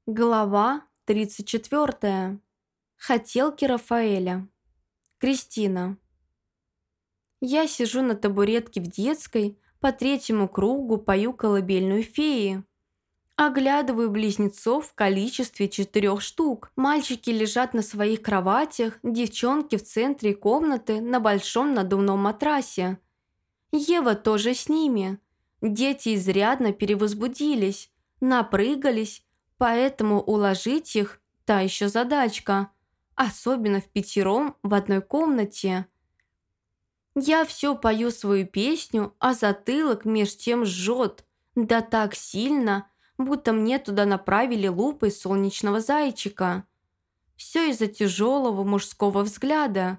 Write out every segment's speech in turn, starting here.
Глава 34. Хотелки Рафаэля. Кристина. Я сижу на табуретке в детской, по третьему кругу пою колыбельную феи. Оглядываю близнецов в количестве 4 штук. Мальчики лежат на своих кроватях, девчонки в центре комнаты на большом надувном матрасе. Ева тоже с ними. Дети изрядно перевозбудились, напрыгались, поэтому уложить их – та еще задачка, особенно впятером в одной комнате. Я все пою свою песню, а затылок меж тем жжет, да так сильно, будто мне туда направили лупой солнечного зайчика. Все из-за тяжелого мужского взгляда.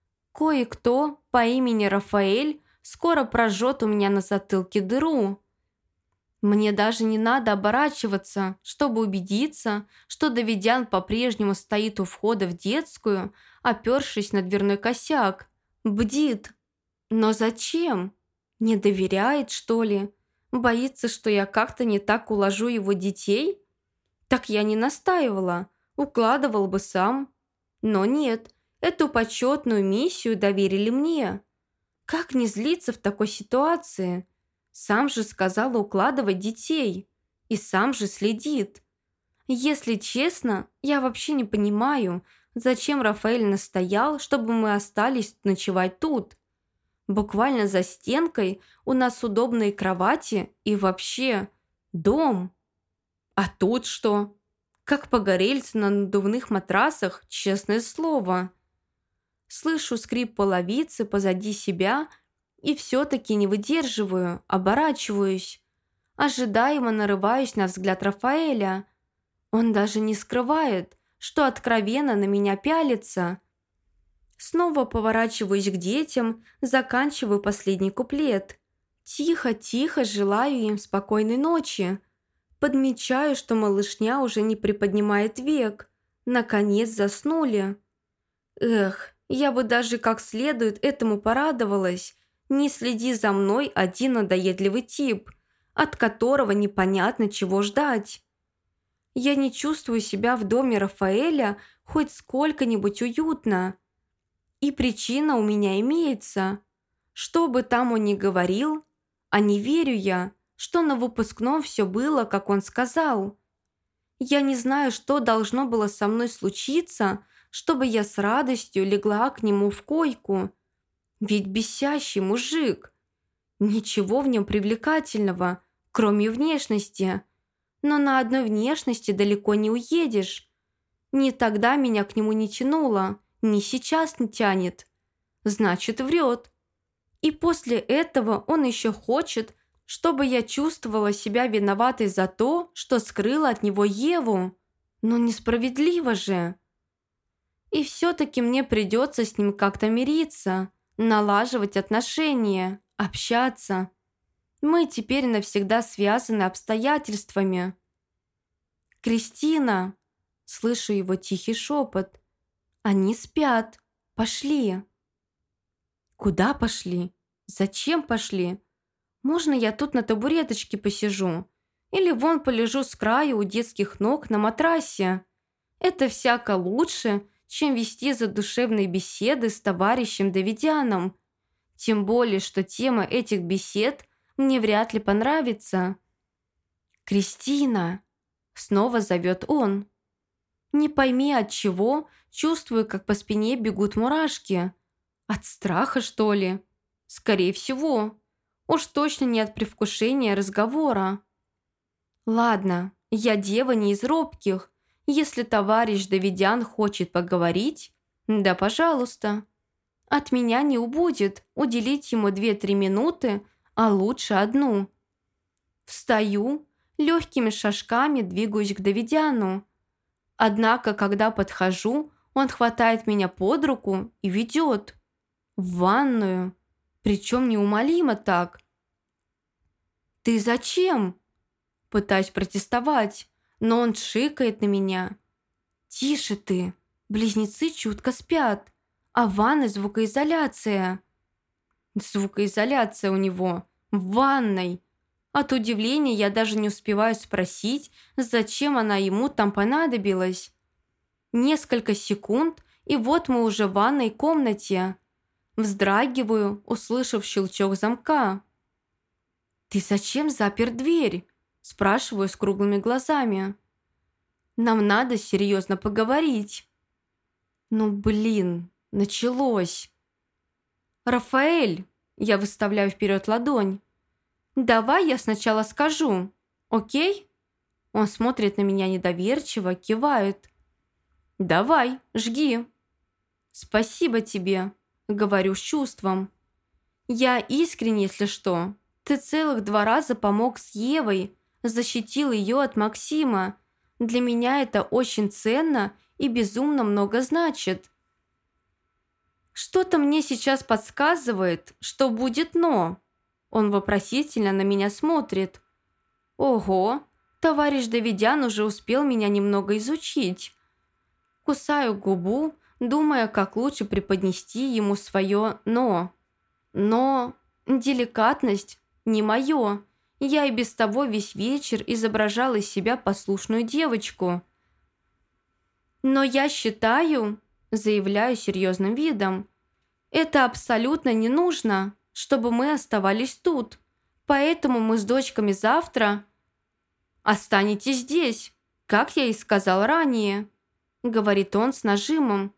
Кое-кто по имени Рафаэль скоро прожжет у меня на затылке дыру. Мне даже не надо оборачиваться, чтобы убедиться, что Давидян по-прежнему стоит у входа в детскую, опершись на дверной косяк. Бдит. Но зачем? Не доверяет, что ли? Боится, что я как-то не так уложу его детей? Так я не настаивала, укладывал бы сам. Но нет, эту почетную миссию доверили мне. Как не злиться в такой ситуации? Сам же сказал укладывать детей. И сам же следит. Если честно, я вообще не понимаю, зачем Рафаэль настоял, чтобы мы остались ночевать тут. Буквально за стенкой у нас удобные кровати и вообще дом. А тут что? Как погорельцы на надувных матрасах, честное слово. Слышу скрип половицы позади себя и все-таки не выдерживаю, оборачиваюсь. Ожидаемо нарываюсь на взгляд Рафаэля. Он даже не скрывает, что откровенно на меня пялится. Снова поворачиваюсь к детям, заканчиваю последний куплет. Тихо-тихо желаю им спокойной ночи. Подмечаю, что малышня уже не приподнимает век. Наконец заснули. Эх, я бы даже как следует этому порадовалась. Не следи за мной один надоедливый тип, от которого непонятно чего ждать. Я не чувствую себя в доме Рафаэля хоть сколько-нибудь уютно. И причина у меня имеется. Что бы там он ни говорил, а не верю я, что на выпускном все было, как он сказал. Я не знаю, что должно было со мной случиться, чтобы я с радостью легла к нему в койку. Ведь бесящий мужик. Ничего в нем привлекательного, кроме внешности. Но на одной внешности далеко не уедешь. Ни тогда меня к нему не тянуло, ни сейчас не тянет. Значит, врет. И после этого он еще хочет, чтобы я чувствовала себя виноватой за то, что скрыла от него Еву. Но несправедливо же. И все-таки мне придется с ним как-то мириться, налаживать отношения, общаться. Мы теперь навсегда связаны обстоятельствами. «Кристина!» – слышу его тихий шепот. «Они спят. Пошли!» «Куда пошли? Зачем пошли? Можно я тут на табуреточке посижу? Или вон полежу с краю у детских ног на матрасе? Это всяко лучше, чем вести задушевные беседы с товарищем Давидяном. Тем более, что тема этих бесед мне вряд ли понравится». «Кристина!» – снова зовет он. Не пойми от чего, чувствую, как по спине бегут мурашки. От страха, что ли? Скорее всего. Уж точно не от предвкушения разговора. Ладно, я дева не из робких. Если товарищ Давидян хочет поговорить, да пожалуйста. От меня не убудет уделить ему 2-3 минуты, а лучше одну. Встаю, легкими шажками двигаюсь к Давидяну. Однако, когда подхожу, он хватает меня под руку и ведет. В ванную. Причем неумолимо так. «Ты зачем?» Пытаюсь протестовать, но он шикает на меня. «Тише ты. Близнецы чутко спят. А в ванной звукоизоляция». Звукоизоляция у него. В ванной. От удивления я даже не успеваю спросить, зачем она ему там понадобилась. Несколько секунд, и вот мы уже в ванной комнате. Вздрагиваю, услышав щелчок замка. «Ты зачем запер дверь?» – спрашиваю с круглыми глазами. «Нам надо серьезно поговорить». «Ну блин, началось». «Рафаэль!» – я выставляю вперед ладонь. «Давай я сначала скажу, окей?» Он смотрит на меня недоверчиво, кивает. «Давай, жги». «Спасибо тебе», – говорю с чувством. «Я искренне, если что. Ты целых 2 раза помог с Евой, защитил ее от Максима. Для меня это очень ценно и безумно много значит». «Что-то мне сейчас подсказывает, что будет «но». Он вопросительно на меня смотрит. «Ого, товарищ Давидян уже успел меня немного изучить». Кусаю губу, думая, как лучше преподнести ему свое «но». Но деликатность не мое. Я и без того весь вечер изображала из себя послушную девочку. «Но я считаю», заявляю серьезным видом, «это абсолютно не нужно, чтобы мы оставались тут. Поэтому мы с дочками завтра...» «Останетесь здесь, как я и сказал ранее», говорит он с нажимом.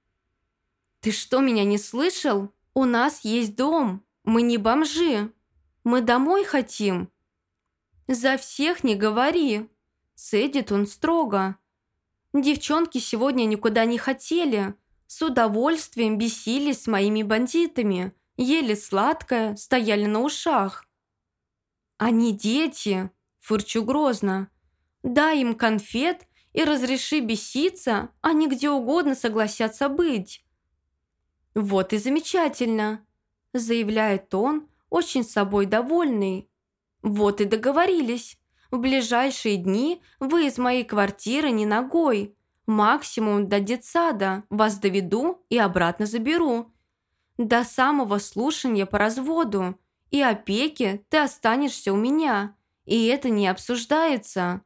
«Ты что, меня не слышал? У нас есть дом, мы не бомжи. Мы домой хотим». «За всех не говори», цедит он строго. «Девчонки сегодня никуда не хотели, с удовольствием бесились с моими бандитами, ели сладкое, стояли на ушах». «Они дети», фырчу грозно. «Дай им конфет и разреши беситься, они где угодно согласятся быть». «Вот и замечательно», заявляет он, очень собой довольный. «Вот и договорились. В ближайшие дни вы из моей квартиры не ногой. Максимум до детсада вас доведу и обратно заберу. До самого слушания по разводу и опеки ты останешься у меня, и это не обсуждается».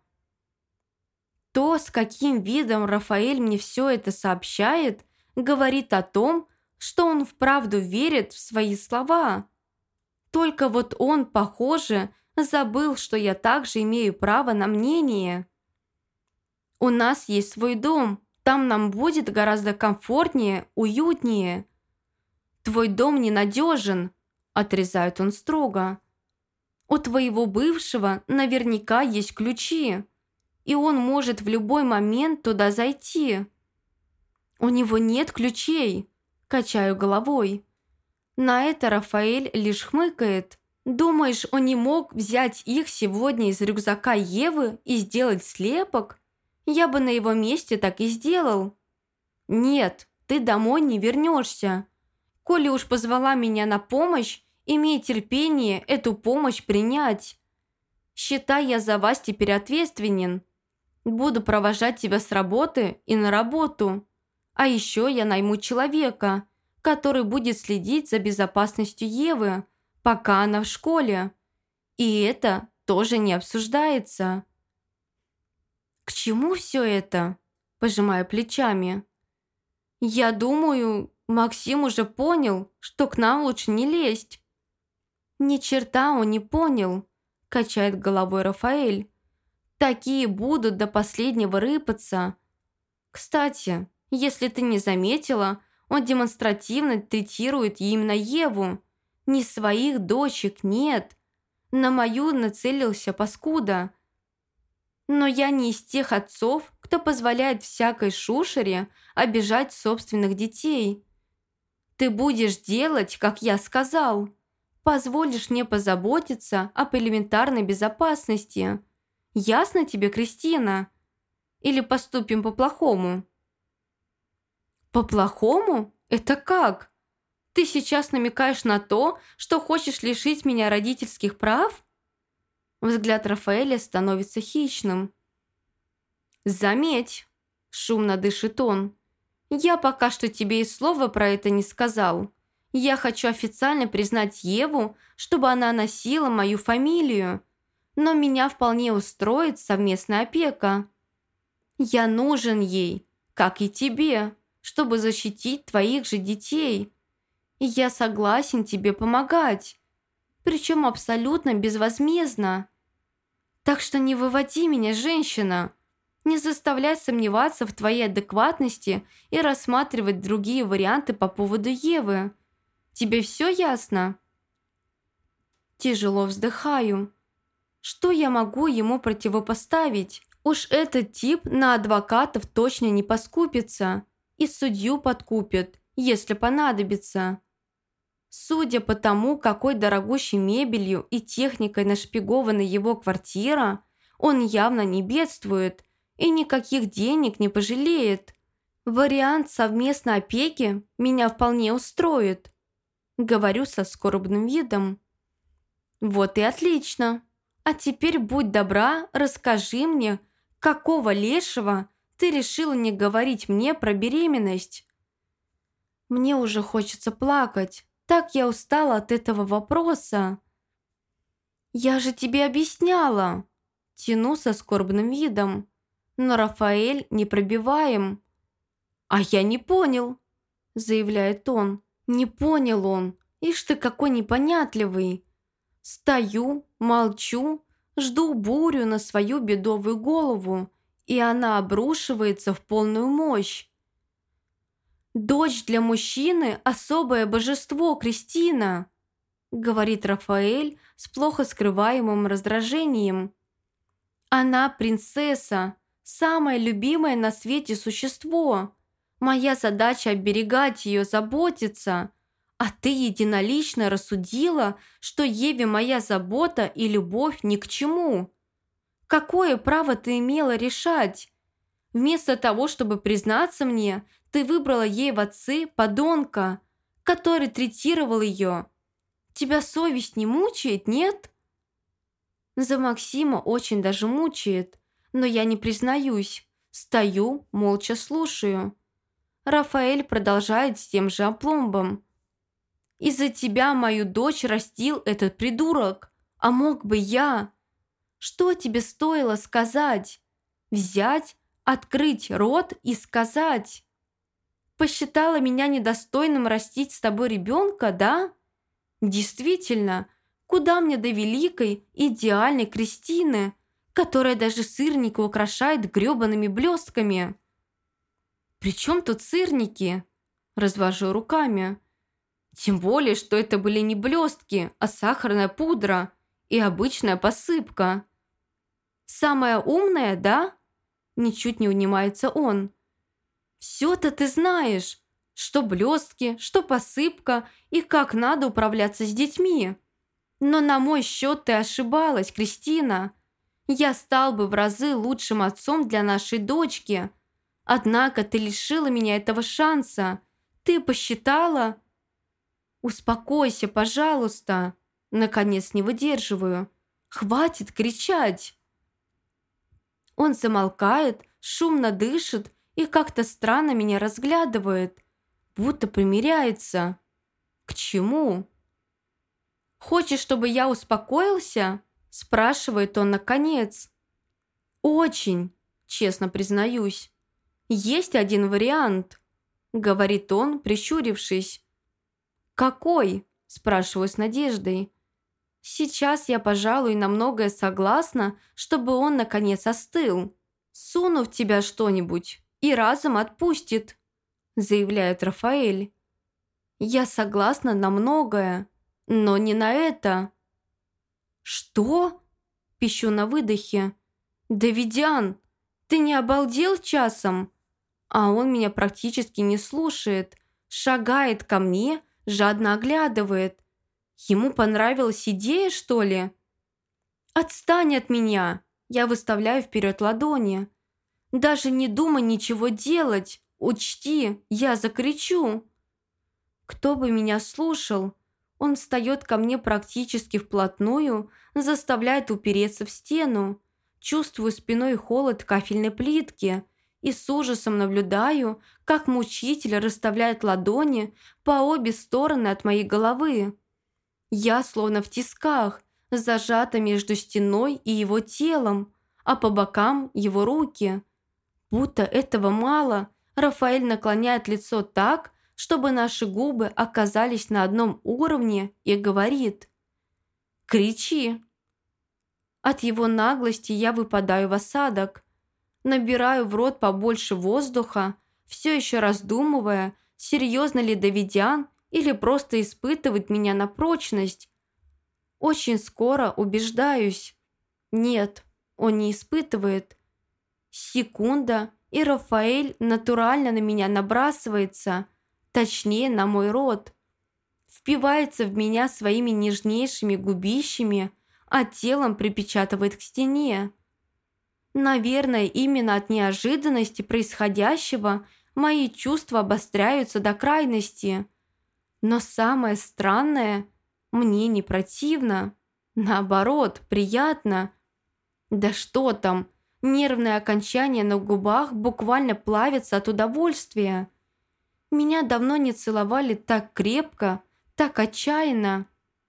То, с каким видом Рафаэль мне все это сообщает, говорит о том, что он вправду верит в свои слова. Только вот он, похоже, забыл, что я также имею право на мнение. «У нас есть свой дом, там нам будет гораздо комфортнее, уютнее». «Твой дом ненадежен», – отрезает он строго. «У твоего бывшего наверняка есть ключи, и он может в любой момент туда зайти». «У него нет ключей», – качаю головой. На это Рафаэль лишь хмыкает. «Думаешь, он не мог взять их сегодня из рюкзака Евы и сделать слепок? Я бы на его месте так и сделал». «Нет, ты домой не вернешься. Коли уж позвала меня на помощь, имей терпение эту помощь принять. Считай, я за вас теперь ответственен. Буду провожать тебя с работы и на работу. А еще я найму человека, который будет следить за безопасностью Евы, пока она в школе. И это тоже не обсуждается». «К чему все это?» – пожимаю плечами. «Я думаю, Максим уже понял, что к нам лучше не лезть». «Ни черта он не понял», – качает головой Рафаэль. «Такие будут до последнего рыпаться. Кстати, если ты не заметила, он демонстративно третирует именно Еву. Не своих дочек, нет. На мою нацелился паскуда. Но я не из тех отцов, кто позволяет всякой шушере обижать собственных детей. Ты будешь делать, как я сказал. Позволишь мне позаботиться об элементарной безопасности. Ясно тебе, Кристина? Или поступим по-плохому?» «По-плохому? Это как? Ты сейчас намекаешь на то, что хочешь лишить меня родительских прав?» Взгляд Рафаэля становится хищным. «Заметь», – шумно дышит он, – «я пока что тебе и слова про это не сказал. Я хочу официально признать Еву, чтобы она носила мою фамилию. но меня вполне устроит совместная опека. Я нужен ей, как и тебе, чтобы защитить твоих же детей. И я согласен тебе помогать, причем абсолютно безвозмездно. Так что не выводи меня, женщина, не заставляй сомневаться в твоей адекватности и рассматривать другие варианты по поводу Евы. Тебе все ясно?» Тяжело вздыхаю. Что я могу ему противопоставить? Уж этот тип на адвокатов точно не поскупится и судью подкупит, если понадобится. Судя по тому, какой дорогущей мебелью и техникой нашпигована его квартира, он явно не бедствует и никаких денег не пожалеет. Вариант совместной опеки меня вполне устроит. Говорю со скорбным видом. Вот и отлично. А теперь будь добра, расскажи мне, какого лешего ты решила не говорить мне про беременность? Мне уже хочется плакать. Так я устала от этого вопроса. Я же тебе объясняла. Тяну со скорбным видом. Но Рафаэль непробиваем. А я не понял, заявляет он. Не понял он. Ишь ты какой непонятливый. Стою, молчу, жду бурю на свою бедовую голову, и она обрушивается в полную мощь. «Дочь для мужчины – особое божество, Кристина», – говорит Рафаэль с плохо скрываемым раздражением. «Она принцесса, самое любимое на свете существо. Моя задача – оберегать ее, заботиться. А ты единолично рассудила, что Еве моя забота и любовь ни к чему. Какое право ты имела решать? Вместо того, чтобы признаться мне, ты выбрала ей в отцы подонка, который третировал ее. Тебя совесть не мучает, нет?» За Максима очень даже мучает, но я не признаюсь. Стою, молча слушаю. Рафаэль продолжает с тем же опломбом. «Из-за тебя мою дочь растил этот придурок. А мог бы я? Что тебе стоило сказать? Взять, открыть рот и сказать? Посчитала меня недостойным растить с тобой ребенка, да? Действительно, куда мне до великой, идеальной Кристины, которая даже сырники украшает грёбаными блестками?» «При чем тут сырники?» Развожу руками. Тем более, что это были не блестки, а сахарная пудра и обычная посыпка. «Самая умная, да?» Ничуть не унимается он. «Все-то ты знаешь, что блестки, что посыпка и как надо управляться с детьми. Но на мой счет ты ошибалась, Кристина. Я стал бы в разы лучшим отцом для нашей дочки. Однако ты лишила меня этого шанса. Ты посчитала...» «Успокойся, пожалуйста!» Наконец не выдерживаю. «Хватит кричать!» Он замолкает, шумно дышит и как-то странно меня разглядывает, будто примиряется. «К чему?» «Хочешь, чтобы я успокоился?» Спрашивает он наконец. «Очень, честно признаюсь. Есть один вариант», говорит он, прищурившись. «Какой?» – спрашиваю с надеждой. Сейчас я, пожалуй, на многое согласна, чтобы он, наконец, остыл. «Суну в тебя что-нибудь и разом отпустит», – заявляет Рафаэль. «Я согласна на многое, но не на это». «Что?» – пищу на выдохе. «Давидян, ты не обалдел часом?» А он меня практически не слушает, шагает ко мне, жадно оглядывает. Ему понравилась идея, что ли? «Отстань от меня!» Я выставляю вперед ладони. «Даже не думай ничего делать. Учти, я закричу!» Кто бы меня слушал? Он встает ко мне практически вплотную, заставляет упереться в стену. Чувствую спиной холод кафельной плитки и с ужасом наблюдаю, как мучитель расставляет ладони по обе стороны от моей головы. Я словно в тисках, зажата между стеной и его телом, а по бокам его руки. Будто этого мало, Рафаэль наклоняет лицо так, чтобы наши губы оказались на одном уровне, и говорит: «Кричи». От его наглости я выпадаю в осадок. Набираю в рот побольше воздуха, все еще раздумывая, серьезно ли Давидян или просто испытывает меня на прочность. Очень скоро убеждаюсь. Нет, он не испытывает. Секунда, и Рафаэль натурально на меня набрасывается, точнее на мой рот. Впивается в меня своими нежнейшими губищами, а телом припечатывает к стене. Наверное, именно от неожиданности происходящего мои чувства обостряются до крайности. Но самое странное, мне не противно. Наоборот, приятно. Да что там, нервные окончания на губах буквально плавятся от удовольствия. Меня давно не целовали так крепко, так отчаянно.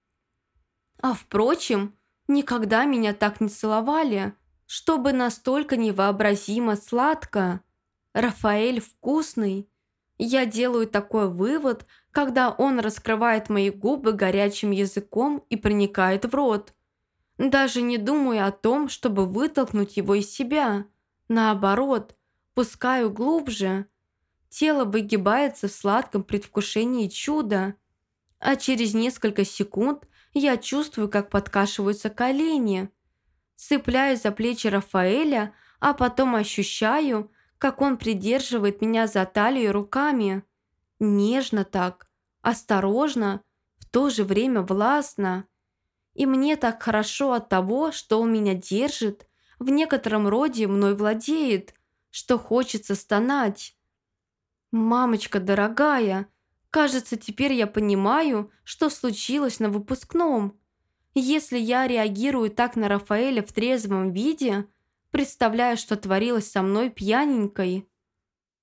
А впрочем, никогда меня так не целовали, чтобы настолько невообразимо сладко. Рафаэль вкусный. Я делаю такой вывод, когда он раскрывает мои губы горячим языком и проникает в рот. Даже не думаю о том, чтобы вытолкнуть его из себя. Наоборот, пускаю глубже. Тело выгибается в сладком предвкушении чуда. А через несколько секунд я чувствую, как подкашиваются колени. Цепляюсь за плечи Рафаэля, а потом ощущаю, как он придерживает меня за талию руками. Нежно так, осторожно, в то же время властно. И мне так хорошо от того, что он меня держит, в некотором роде мной владеет, что хочется стонать. «Мамочка дорогая, кажется, теперь я понимаю, что случилось на выпускном. Если я реагирую так на Рафаэля в трезвом виде, представляю, что творилось со мной пьяненькой».